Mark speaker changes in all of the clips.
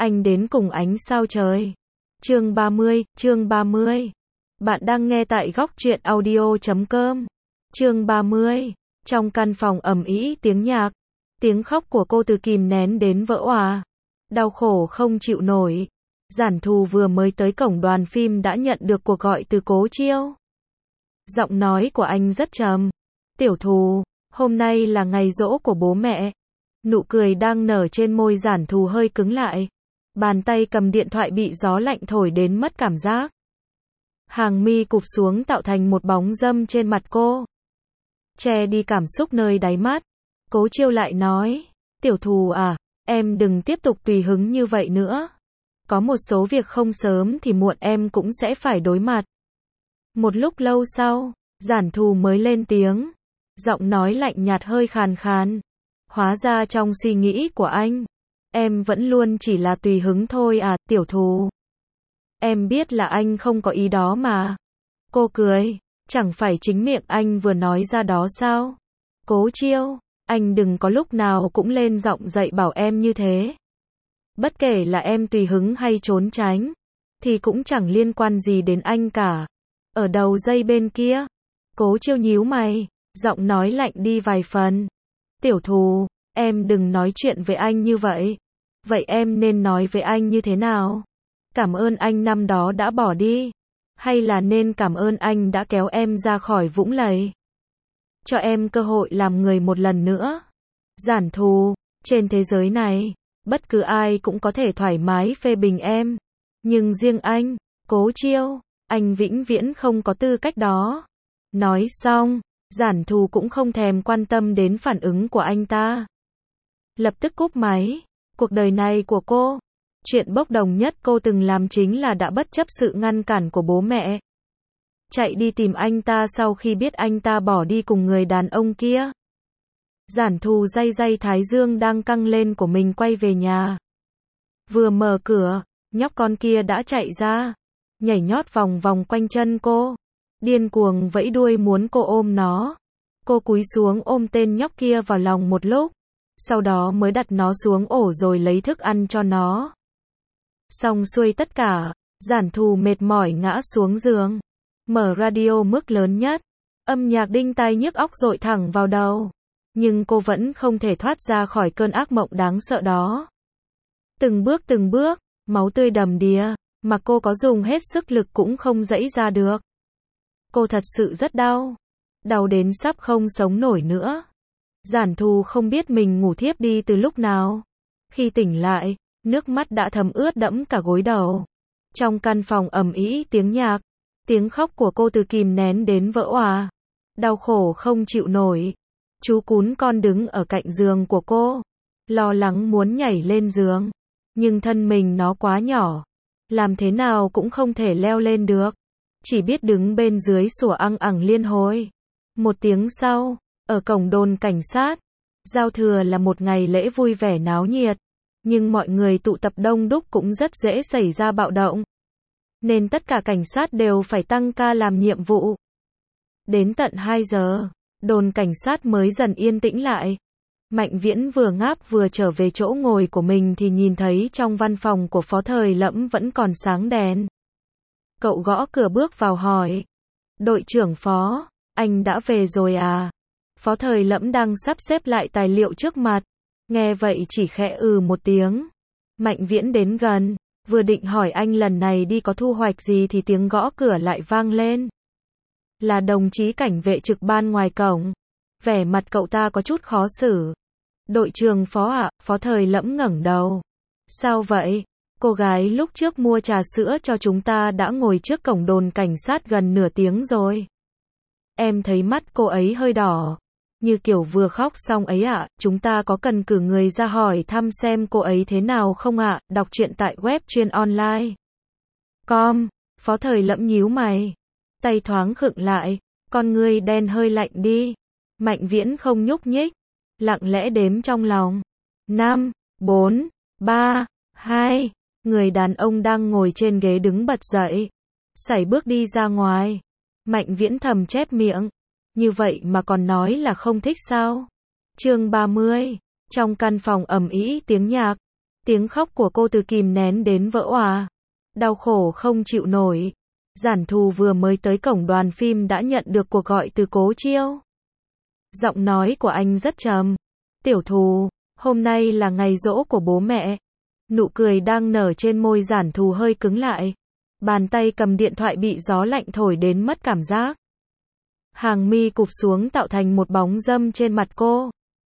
Speaker 1: Anh đến cùng ánh sao trời. Chương 30. Bạn đang nghe tại góc truyện audio.com. Chương 30. Trong căn phòng ầm ĩ tiếng nhạc, tiếng khóc của cô từ kìm nén đến vỡ òa. Đau khổ không chịu nổi. Giản Thù vừa mới tới cổng đoàn phim đã nhận được cuộc gọi từ Cố Chiêu. Giọng nói của anh rất trầm. Tiểu Thù, hôm nay là ngày giỗ của bố mẹ. Nụ cười đang nở trên môi Giản Thù hơi cứng lại. Bàn tay cầm điện thoại bị gió lạnh thổi đến mất cảm giác. Hàng mi cụp xuống tạo thành một bóng râm trên mặt cô. Che đi cảm xúc nơi đáy mắt. Cố Chiêu lại nói, Tiểu Thù à, em đừng tiếp tục tùy hứng như vậy nữa. Có một số việc không sớm thì muộn em cũng sẽ phải đối mặt. Một lúc lâu sau, Giản Thù mới lên tiếng. Giọng nói lạnh nhạt hơi khàn khàn. Hóa ra trong suy nghĩ của anh, em vẫn luôn chỉ là tùy hứng thôi à, Tiểu Thù. Em biết là anh không có ý đó mà. Cô cười, chẳng phải chính miệng anh vừa nói ra đó sao? Cố Chiêu, anh đừng có lúc nào cũng lên giọng dạy bảo em như thế. Bất kể là em tùy hứng hay trốn tránh, thì cũng chẳng liên quan gì đến anh cả. Ở đầu dây bên kia, Cố Chiêu nhíu mày, giọng nói lạnh đi vài phần. Tiểu Thù, em đừng nói chuyện với anh như vậy. Vậy em nên nói với anh như thế nào? Cảm ơn anh năm đó đã bỏ đi. Hay là nên cảm ơn anh đã kéo em ra khỏi vũng lầy? Cho em cơ hội làm người một lần nữa. Giản Thù, trên thế giới này, bất cứ ai cũng có thể thoải mái phê bình em. Nhưng riêng anh, Cố Chiêu, anh vĩnh viễn không có tư cách đó. Nói xong, Giản Thù cũng không thèm quan tâm đến phản ứng của anh ta. Lập tức cúp máy. Cuộc đời này của cô, chuyện bốc đồng nhất cô từng làm chính là đã bất chấp sự ngăn cản của bố mẹ. Chạy đi tìm anh ta sau khi biết anh ta bỏ đi cùng người đàn ông kia. Giản Thù day day thái dương đang căng lên của mình quay về nhà. Vừa mở cửa, nhóc con kia đã chạy ra, nhảy nhót vòng vòng quanh chân cô, điên cuồng vẫy đuôi muốn cô ôm nó. Cô cúi xuống ôm tên nhóc kia vào lòng một lúc, sau đó mới đặt nó xuống ổ rồi lấy thức ăn cho nó. Xong xuôi tất cả, Giản Thù mệt mỏi ngã xuống giường, mở radio mức lớn nhất, âm nhạc đinh tai nhức óc dội thẳng vào đầu. Nhưng cô vẫn không thể thoát ra khỏi cơn ác mộng đáng sợ đó. Từng bước, máu tươi đầm đìa, mà cô có dùng hết sức lực cũng không giãy ra được. Cô thật sự rất đau. Đau đến sắp không sống nổi nữa. Giản Thù không biết mình ngủ thiếp đi từ lúc nào. Khi tỉnh lại, nước mắt đã thấm ướt đẫm cả gối đầu. Trong căn phòng ầm ĩ tiếng nhạc, tiếng khóc của cô từ kìm nén đến vỡ òa. Đau khổ không chịu nổi. Chú cún con đứng ở cạnh giường của cô, lo lắng muốn nhảy lên giường. Nhưng thân mình nó quá nhỏ, làm thế nào cũng không thể leo lên được. Chỉ biết đứng bên dưới sủa ăng ẳng liên hồi. Một tiếng sau, ở cổng đồn cảnh sát, giao thừa là một ngày lễ vui vẻ náo nhiệt. Nhưng mọi người tụ tập đông đúc cũng rất dễ xảy ra bạo động. Nên tất cả cảnh sát đều phải tăng ca làm nhiệm vụ. Đến tận 2 giờ, đồn cảnh sát mới dần yên tĩnh lại. Mạnh Viễn vừa ngáp vừa trở về chỗ ngồi của mình thì nhìn thấy trong văn phòng của Phó Thời Lẫm vẫn còn sáng đèn. Cậu gõ cửa bước vào hỏi. Đội trưởng Phó, anh đã về rồi à? Phó Thời Lẫm đang sắp xếp lại tài liệu trước mặt. Nghe vậy chỉ khẽ một tiếng. Mạnh Viễn đến gần, vừa định hỏi anh lần này đi có thu hoạch gì thì tiếng gõ cửa lại vang lên. Là đồng chí cảnh vệ trực ban ngoài cổng. Vẻ mặt cậu ta có chút khó xử. Đội trưởng Phó ạ, Phó Thời Lẫm ngẩng đầu. Sao vậy? Cô gái lúc trước mua trà sữa cho chúng ta đã ngồi trước cổng đồn cảnh sát gần nửa tiếng rồi. Em thấy mắt cô ấy hơi đỏ. Như kiểu vừa khóc xong ấy ạ. Chúng ta có cần cử người ra hỏi thăm xem cô ấy thế nào không ạ? Đọc truyện tại web chuyên online. Phó Thời Lẫm nhíu mày. Tay thoáng khựng lại. Con ngươi đen hơi lạnh đi. Mạnh Viễn không nhúc nhích. Lặng lẽ đếm trong lòng. 5, 4, 3, 2. Người đàn ông đang ngồi trên ghế đứng bật dậy. Sải bước đi ra ngoài. Mạnh Viễn thầm chép miệng. Như vậy mà còn nói là không thích sao? Chương 30. Trong căn phòng ầm ĩ tiếng nhạc, Tiếng khóc của cô từ kìm nén đến vỡ òa. Đau khổ không chịu nổi. Giản Thù vừa mới tới cổng đoàn phim đã nhận được cuộc gọi từ Cố Chiêu. Giọng nói của anh rất trầm. Tiểu Thù, hôm nay là ngày giỗ của bố mẹ. Nụ cười đang nở trên môi Giản Thù hơi cứng lại. Bàn tay cầm điện thoại bị gió lạnh thổi đến mất cảm giác. Hàng mi cụp xuống tạo thành một bóng râm trên mặt cô.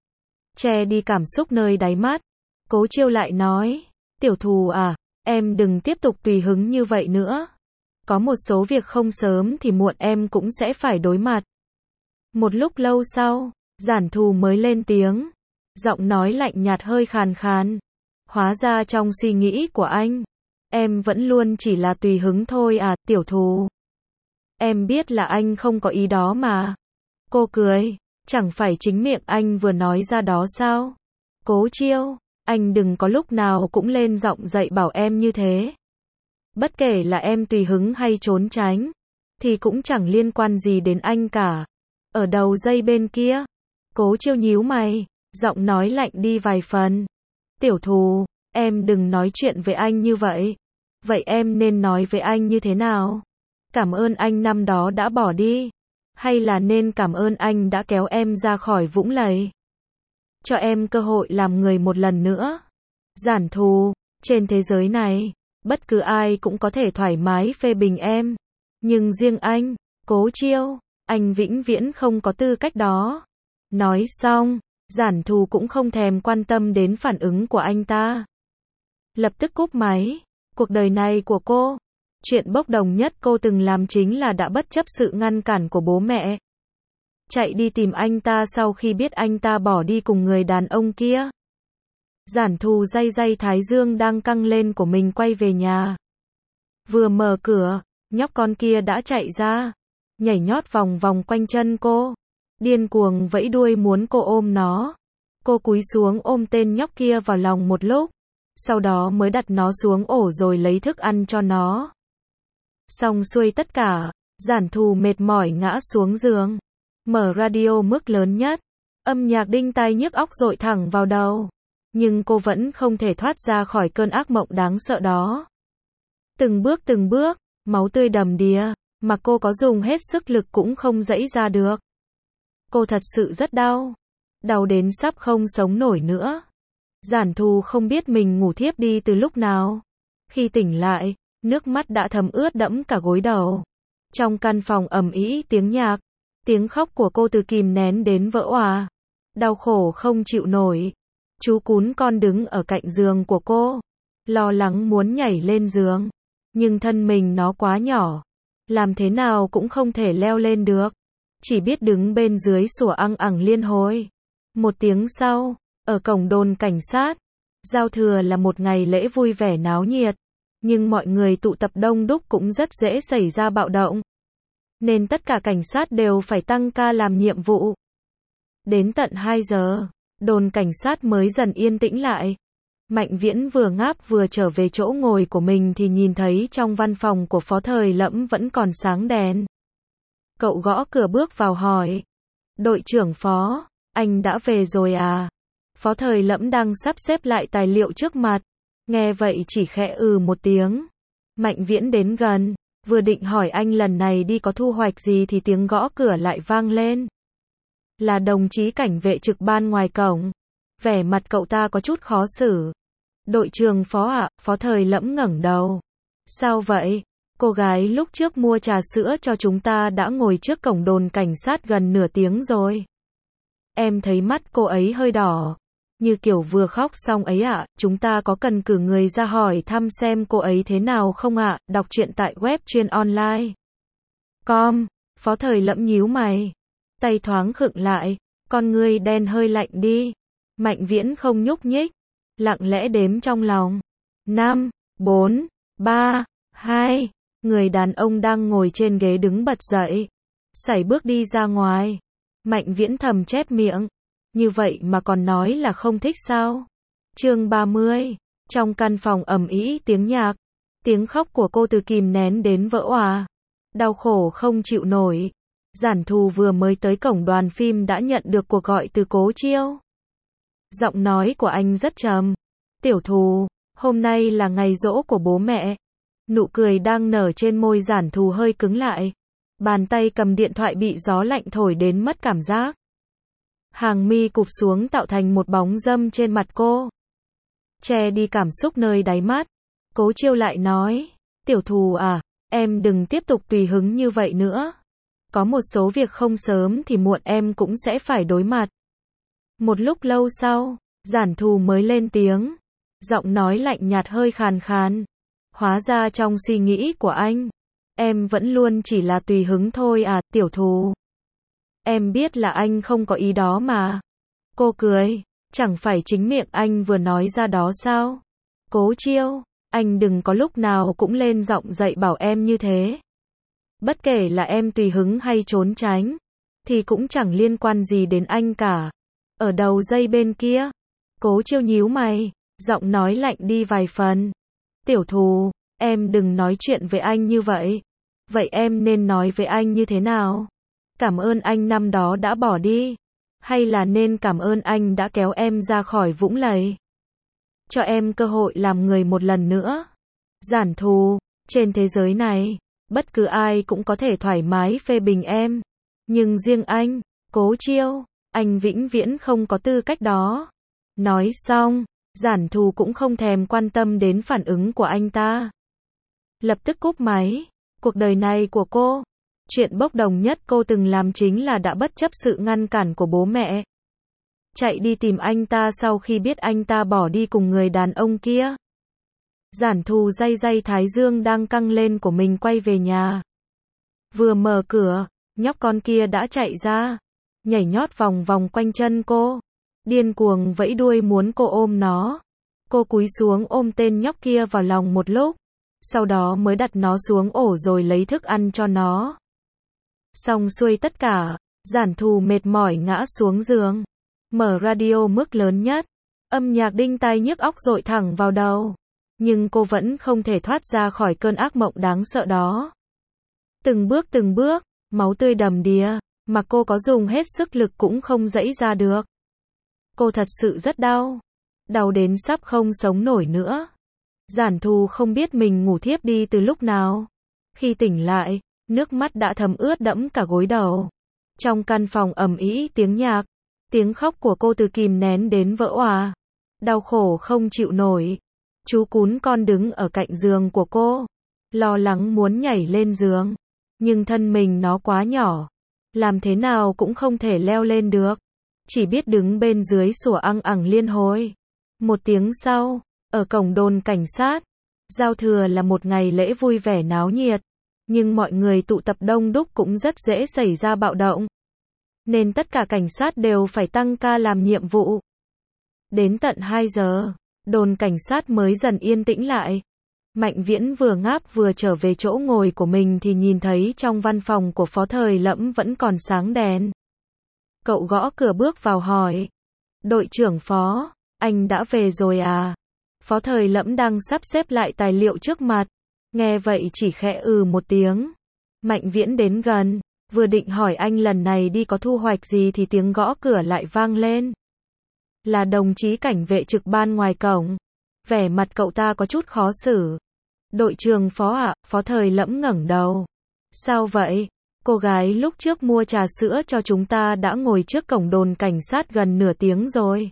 Speaker 1: Che đi cảm xúc nơi đáy mắt. Cố Chiêu lại nói, Tiểu Thù à, em đừng tiếp tục tùy hứng như vậy nữa. Có một số việc không sớm thì muộn em cũng sẽ phải đối mặt. Một lúc lâu sau, Giản Thù mới lên tiếng. Giọng nói lạnh nhạt hơi khàn khàn. Hóa ra trong suy nghĩ của anh, em vẫn luôn chỉ là tùy hứng thôi à, Tiểu Thù. Em biết là anh không có ý đó mà. Cô cười, chẳng phải chính miệng anh vừa nói ra đó sao? Cố Chiêu, anh đừng có lúc nào cũng lên giọng dạy bảo em như thế. Bất kể là em tùy hứng hay trốn tránh, thì cũng chẳng liên quan gì đến anh cả. Ở đầu dây bên kia, Cố Chiêu nhíu mày, giọng nói lạnh đi vài phần. Tiểu Thù, em đừng nói chuyện với anh như vậy. Vậy em nên nói với anh như thế nào? Cảm ơn anh năm đó đã bỏ đi. Hay là nên cảm ơn anh đã kéo em ra khỏi vũng lầy? Cho em cơ hội làm người một lần nữa. Giản Thù, trên thế giới này, bất cứ ai cũng có thể thoải mái phê bình em. Nhưng riêng anh, Cố Chiêu, anh vĩnh viễn không có tư cách đó. Nói xong, Giản Thù cũng không thèm quan tâm đến phản ứng của anh ta. Lập tức cúp máy. Cuộc đời này của cô, chuyện bốc đồng nhất cô từng làm chính là đã bất chấp sự ngăn cản của bố mẹ. Chạy đi tìm anh ta sau khi biết anh ta bỏ đi cùng người đàn ông kia. Giản Thù day day thái dương đang căng lên của mình quay về nhà. Vừa mở cửa, nhóc con kia đã chạy ra, nhảy nhót vòng vòng quanh chân cô, điên cuồng vẫy đuôi muốn cô ôm nó. Cô cúi xuống ôm tên nhóc kia vào lòng một lúc, sau đó mới đặt nó xuống ổ rồi lấy thức ăn cho nó. Xong xuôi tất cả, Giản Thù mệt mỏi ngã xuống giường, mở radio mức lớn nhất, âm nhạc đinh tai nhức óc dội thẳng vào đầu. Nhưng cô vẫn không thể thoát ra khỏi cơn ác mộng đáng sợ đó. Từng bước, máu tươi đầm đìa, mà cô có dùng hết sức lực cũng không giãy ra được. Cô thật sự rất đau. Đau đến sắp không sống nổi nữa. Giản Thù không biết mình ngủ thiếp đi từ lúc nào. Khi tỉnh lại, nước mắt đã thấm ướt đẫm cả gối đầu. Trong căn phòng ầm ĩ tiếng nhạc, tiếng khóc của cô từ kìm nén đến vỡ òa. Đau khổ không chịu nổi. Chú cún con đứng ở cạnh giường của cô, lo lắng muốn nhảy lên giường, nhưng thân mình nó quá nhỏ, làm thế nào cũng không thể leo lên được, chỉ biết đứng bên dưới sủa ăng ẳng liên hồi. Một tiếng sau, ở cổng đồn cảnh sát, giao thừa là một ngày lễ vui vẻ náo nhiệt, nhưng mọi người tụ tập đông đúc cũng rất dễ xảy ra bạo động, nên tất cả cảnh sát đều phải tăng ca làm nhiệm vụ. Đến tận 2 giờ, đồn cảnh sát mới dần yên tĩnh lại. Mạnh Viễn vừa ngáp vừa trở về chỗ ngồi của mình thì nhìn thấy trong văn phòng của Phó Thời Lẫm vẫn còn sáng đèn. Cậu gõ cửa bước vào hỏi. Đội trưởng Phó, anh đã về rồi à? Phó Thời Lẫm đang sắp xếp lại tài liệu trước mặt. Nghe vậy chỉ khẽ một tiếng. Mạnh Viễn đến gần, vừa định hỏi anh lần này đi có thu hoạch gì thì tiếng gõ cửa lại vang lên. Là đồng chí cảnh vệ trực ban ngoài cổng. Vẻ mặt cậu ta có chút khó xử. Đội trưởng Phó ạ, Phó Thời Lẫm ngẩng đầu. Sao vậy? Cô gái lúc trước mua trà sữa cho chúng ta đã ngồi trước cổng đồn cảnh sát gần nửa tiếng rồi. Em thấy mắt cô ấy hơi đỏ. Như kiểu vừa khóc xong ấy ạ. Chúng ta có cần cử người ra hỏi thăm xem cô ấy thế nào không ạ? Đọc truyện tại web chuyên online. Com. Phó Thời Lẫm nhíu mày. Tay thoáng khựng lại. Con ngươi đen hơi lạnh đi. Mạnh Viễn không nhúc nhích. Lặng lẽ đếm trong lòng. 5, 4, 3, 2. Người đàn ông đang ngồi trên ghế đứng bật dậy. Sải bước đi ra ngoài. Mạnh Viễn thầm chép miệng. Như vậy mà còn nói là không thích sao? Chương 30. Trong căn phòng ầm ĩ tiếng nhạc. Tiếng khóc của cô từ kìm nén đến vỡ òa. Đau khổ không chịu nổi. Giản Thù vừa mới tới cổng đoàn phim đã nhận được cuộc gọi từ Cố Chiêu. Giọng nói của anh rất trầm. Tiểu Thù, hôm nay là ngày giỗ của bố mẹ. Nụ cười đang nở trên môi Giản Thù hơi cứng lại. Bàn tay cầm điện thoại bị gió lạnh thổi đến mất cảm giác. Hàng mi cụp xuống tạo thành một bóng râm trên mặt cô. Che đi cảm xúc nơi đáy mắt. Cố Chiêu lại nói, Tiểu Thù à, em đừng tiếp tục tùy hứng như vậy nữa. Có một số việc không sớm thì muộn em cũng sẽ phải đối mặt. Một lúc lâu sau, Giản Thù mới lên tiếng. Giọng nói lạnh nhạt hơi khàn khàn. Hóa ra trong suy nghĩ của anh, em vẫn luôn chỉ là tùy hứng thôi à, Tiểu Thù. Em biết là anh không có ý đó mà. Cô cười, chẳng phải chính miệng anh vừa nói ra đó sao? Cố Chiêu, anh đừng có lúc nào cũng lên giọng dạy bảo em như thế. Bất kể là em tùy hứng hay trốn tránh, thì cũng chẳng liên quan gì đến anh cả. Ở đầu dây bên kia, Cố Chiêu nhíu mày, giọng nói lạnh đi vài phần. Tiểu Thù, em đừng nói chuyện với anh như vậy. Vậy em nên nói với anh như thế nào? Cảm ơn anh năm đó đã bỏ đi. Hay là nên cảm ơn anh đã kéo em ra khỏi vũng lầy? Cho em cơ hội làm người một lần nữa. Giản Thù, trên thế giới này, bất cứ ai cũng có thể thoải mái phê bình em. Nhưng riêng anh, Cố Chiêu, anh vĩnh viễn không có tư cách đó. Nói xong, Giản Thù cũng không thèm quan tâm đến phản ứng của anh ta. Lập tức cúp máy. Cuộc đời này của cô, chuyện bốc đồng nhất cô từng làm chính là đã bất chấp sự ngăn cản của bố mẹ. Chạy đi tìm anh ta sau khi biết anh ta bỏ đi cùng người đàn ông kia. Giản Thù day day thái dương đang căng lên của mình quay về nhà. Vừa mở cửa, nhóc con kia đã chạy ra, nhảy nhót vòng vòng quanh chân cô, điên cuồng vẫy đuôi muốn cô ôm nó. Cô cúi xuống ôm tên nhóc kia vào lòng một lúc, sau đó mới đặt nó xuống ổ rồi lấy thức ăn cho nó. Xong xuôi tất cả, Giản Thù mệt mỏi ngã xuống giường, mở radio mức lớn nhất, âm nhạc đinh tai nhức óc dội thẳng vào đầu. Nhưng cô vẫn không thể thoát ra khỏi cơn ác mộng đáng sợ đó. Từng bước, máu tươi đầm đìa, mà cô có dùng hết sức lực cũng không giãy ra được. Cô thật sự rất đau. Đau đến sắp không sống nổi nữa. Giản Thù không biết mình ngủ thiếp đi từ lúc nào. Khi tỉnh lại, nước mắt đã thấm ướt đẫm cả gối đầu. Trong căn phòng ầm ĩ tiếng nhạc, tiếng khóc của cô từ kìm nén đến vỡ òa. Đau khổ không chịu nổi. Chú cún con đứng ở cạnh giường của cô, lo lắng muốn nhảy lên giường, nhưng thân mình nó quá nhỏ, làm thế nào cũng không thể leo lên được, chỉ biết đứng bên dưới sủa ăng ẳng liên hồi. Một tiếng sau, ở cổng đồn cảnh sát, giao thừa là một ngày lễ vui vẻ náo nhiệt, nhưng mọi người tụ tập đông đúc cũng rất dễ xảy ra bạo động, nên tất cả cảnh sát đều phải tăng ca làm nhiệm vụ. Đến tận 2 giờ, đồn cảnh sát mới dần yên tĩnh lại. Mạnh Viễn vừa ngáp vừa trở về chỗ ngồi của mình thì nhìn thấy trong văn phòng của Phó Thời Lẫm vẫn còn sáng đèn. Cậu gõ cửa bước vào hỏi. Đội trưởng Phó, anh đã về rồi à? Phó Thời Lẫm đang sắp xếp lại tài liệu trước mặt. Nghe vậy chỉ khẽ một tiếng. Mạnh Viễn đến gần, vừa định hỏi anh lần này đi có thu hoạch gì thì tiếng gõ cửa lại vang lên. Là đồng chí cảnh vệ trực ban ngoài cổng. Vẻ mặt cậu ta có chút khó xử. Đội trưởng Phó ạ, Phó Thời Lẫm ngẩng đầu. Sao vậy? Cô gái lúc trước mua trà sữa cho chúng ta đã ngồi trước cổng đồn cảnh sát gần nửa tiếng rồi.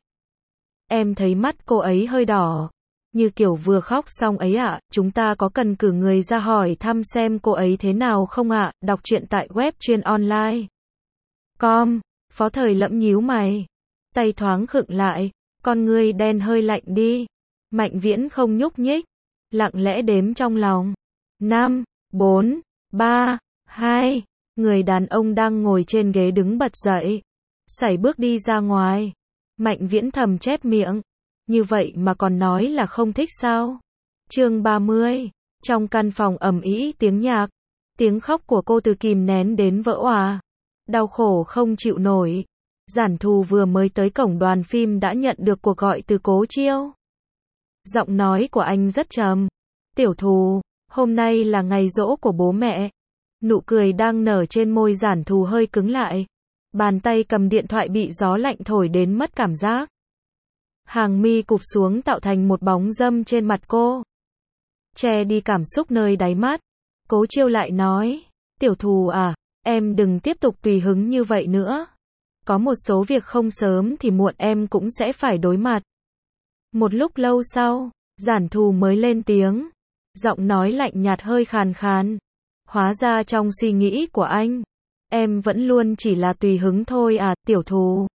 Speaker 1: Em thấy mắt cô ấy hơi đỏ, như kiểu vừa khóc xong ấy ạ. Chúng ta có cần cử người ra hỏi thăm xem cô ấy thế nào không ạ? Đọc truyện tại web chuyên online. Com, Phó Thời Lẫm nhíu mày. Tay thoáng khựng lại, con ngươi đen hơi lạnh đi. Mạnh Viễn không nhúc nhích, lặng lẽ đếm trong lòng. 5, 4, 3, 2, người đàn ông đang ngồi trên ghế đứng bật dậy, sải bước đi ra ngoài. Mạnh Viễn thầm chép miệng, như vậy mà còn nói là không thích sao? Chương 30, trong căn phòng ầm ĩ tiếng nhạc, tiếng khóc của cô từ kìm nén đến vỡ òa, đau khổ không chịu nổi. Giản Thù vừa mới tới cổng đoàn phim đã nhận được cuộc gọi từ Cố Chiêu. Giọng nói của anh rất trầm. Tiểu Thù, hôm nay là ngày giỗ của bố mẹ. Nụ cười đang nở trên môi Giản Thù hơi cứng lại. Bàn tay cầm điện thoại bị gió lạnh thổi đến mất cảm giác. Hàng mi cụp xuống tạo thành một bóng râm trên mặt cô. Che đi cảm xúc nơi đáy mắt. Cố Chiêu lại nói, tiểu thù à, em đừng tiếp tục tùy hứng như vậy nữa. Có một số việc không sớm thì muộn em cũng sẽ phải đối mặt. Một lúc lâu sau, Giản Thù mới lên tiếng. Giọng nói lạnh nhạt hơi khàn khàn. Hóa ra trong suy nghĩ của anh, em vẫn luôn chỉ là tùy hứng thôi à, tiểu thù.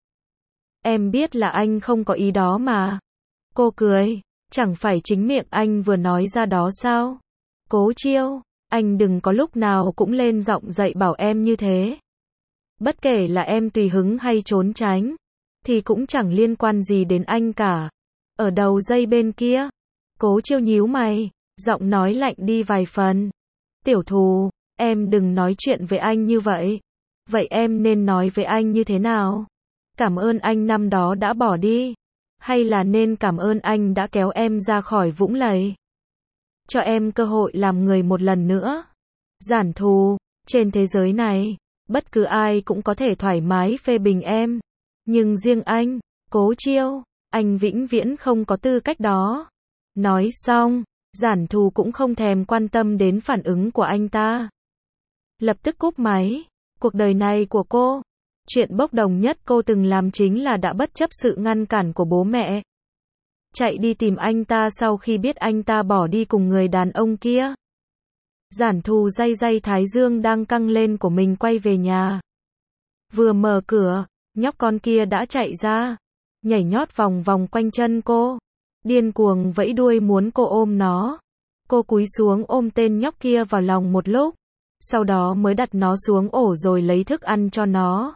Speaker 1: Em biết là anh không có ý đó mà. Cô cười, chẳng phải chính miệng anh vừa nói ra đó sao? Cố Chiêu, anh đừng có lúc nào cũng lên giọng dạy bảo em như thế. Bất kể là em tùy hứng hay trốn tránh, thì cũng chẳng liên quan gì đến anh cả. Ở đầu dây bên kia, Cố Chiêu nhíu mày, giọng nói lạnh đi vài phần. Tiểu thù, em đừng nói chuyện với anh như vậy. Vậy em nên nói với anh như thế nào? Cảm ơn anh năm đó đã bỏ đi. Hay là nên cảm ơn anh đã kéo em ra khỏi vũng lầy? Cho em cơ hội làm người một lần nữa. Giản Thù, trên thế giới này, bất cứ ai cũng có thể thoải mái phê bình em. Nhưng riêng anh, Cố Chiêu, anh vĩnh viễn không có tư cách đó. Nói xong, Giản Thù cũng không thèm quan tâm đến phản ứng của anh ta. Lập tức cúp máy. Cuộc đời này của cô, chuyện bốc đồng nhất cô từng làm chính là đã bất chấp sự ngăn cản của bố mẹ. Chạy đi tìm anh ta sau khi biết anh ta bỏ đi cùng người đàn ông kia. Giản Thù day day thái dương đang căng lên của mình quay về nhà. Vừa mở cửa, nhóc con kia đã chạy ra, nhảy nhót vòng vòng quanh chân cô, điên cuồng vẫy đuôi muốn cô ôm nó. Cô cúi xuống ôm tên nhóc kia vào lòng một lúc, sau đó mới đặt nó xuống ổ rồi lấy thức ăn cho nó.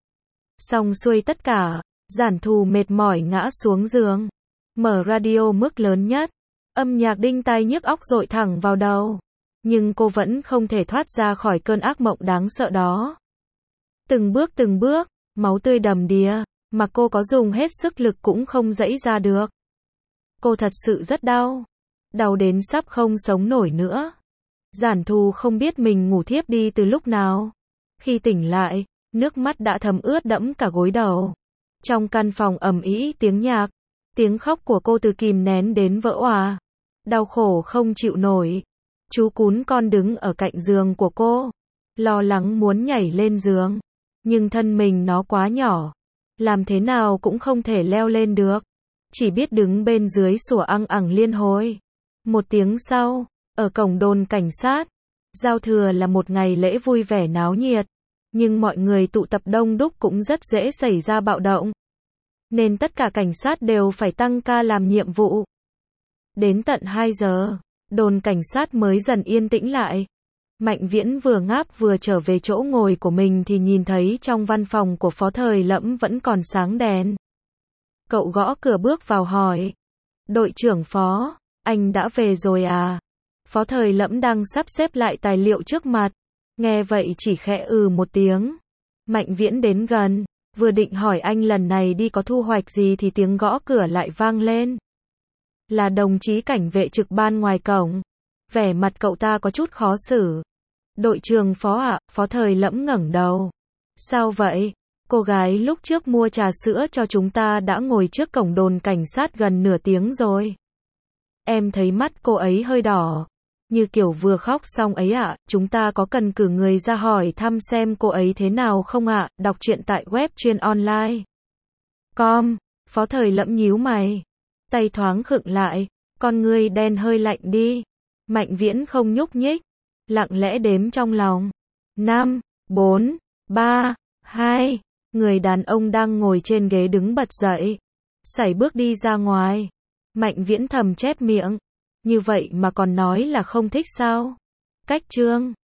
Speaker 1: Xong xuôi tất cả, Giản Thù mệt mỏi ngã xuống giường, mở radio mức lớn nhất, âm nhạc đinh tai nhức óc dội thẳng vào đầu. Nhưng cô vẫn không thể thoát ra khỏi cơn ác mộng đáng sợ đó. Từng bước, máu tươi đầm đìa, mà cô có dùng hết sức lực cũng không giãy ra được. Cô thật sự rất đau. Đau đến sắp không sống nổi nữa. Giản Thù không biết mình ngủ thiếp đi từ lúc nào. Khi tỉnh lại, nước mắt đã thấm ướt đẫm cả gối đầu. Trong căn phòng ầm ĩ tiếng nhạc, tiếng khóc của cô từ kìm nén đến vỡ òa. Đau khổ không chịu nổi. Chú cún con đứng ở cạnh giường của cô, lo lắng muốn nhảy lên giường, nhưng thân mình nó quá nhỏ, làm thế nào cũng không thể leo lên được, chỉ biết đứng bên dưới sủa ăng ẳng liên hồi. Một tiếng sau, ở cổng đồn cảnh sát, giao thừa là một ngày lễ vui vẻ náo nhiệt, nhưng mọi người tụ tập đông đúc cũng rất dễ xảy ra bạo động, nên tất cả cảnh sát đều phải tăng ca làm nhiệm vụ. Đến tận 2 giờ, đồn cảnh sát mới dần yên tĩnh lại. Mạnh Viễn vừa ngáp vừa trở về chỗ ngồi của mình thì nhìn thấy trong văn phòng của Phó Thời Lẫm vẫn còn sáng đèn. Cậu gõ cửa bước vào hỏi. Đội trưởng Phó, anh đã về rồi à? Phó Thời Lẫm đang sắp xếp lại tài liệu trước mặt. Nghe vậy chỉ khẽ một tiếng. Mạnh Viễn đến gần, vừa định hỏi anh lần này đi có thu hoạch gì thì tiếng gõ cửa lại vang lên. Là đồng chí cảnh vệ trực ban ngoài cổng. Vẻ mặt cậu ta có chút khó xử. Đội trưởng Phó ạ, Phó Thời Lẫm ngẩng đầu. Sao vậy? Cô gái lúc trước mua trà sữa cho chúng ta đã ngồi trước cổng đồn cảnh sát gần nửa tiếng rồi. Em thấy mắt cô ấy hơi đỏ, như kiểu vừa khóc xong ấy ạ. Chúng ta có cần cử người ra hỏi thăm xem cô ấy thế nào không ạ? Đọc truyện tại web truyệnonline.com. Phó Thời Lẫm nhíu mày, tay thoáng khựng lại, con ngươi đen hơi lạnh đi. Mạnh Viễn không nhúc nhích, lặng lẽ đếm trong lòng. 5, 4, 3, 2, người đàn ông đang ngồi trên ghế đứng bật dậy, sải bước đi ra ngoài. Mạnh Viễn thầm chép miệng, như vậy mà còn nói là không thích sao? Cách chương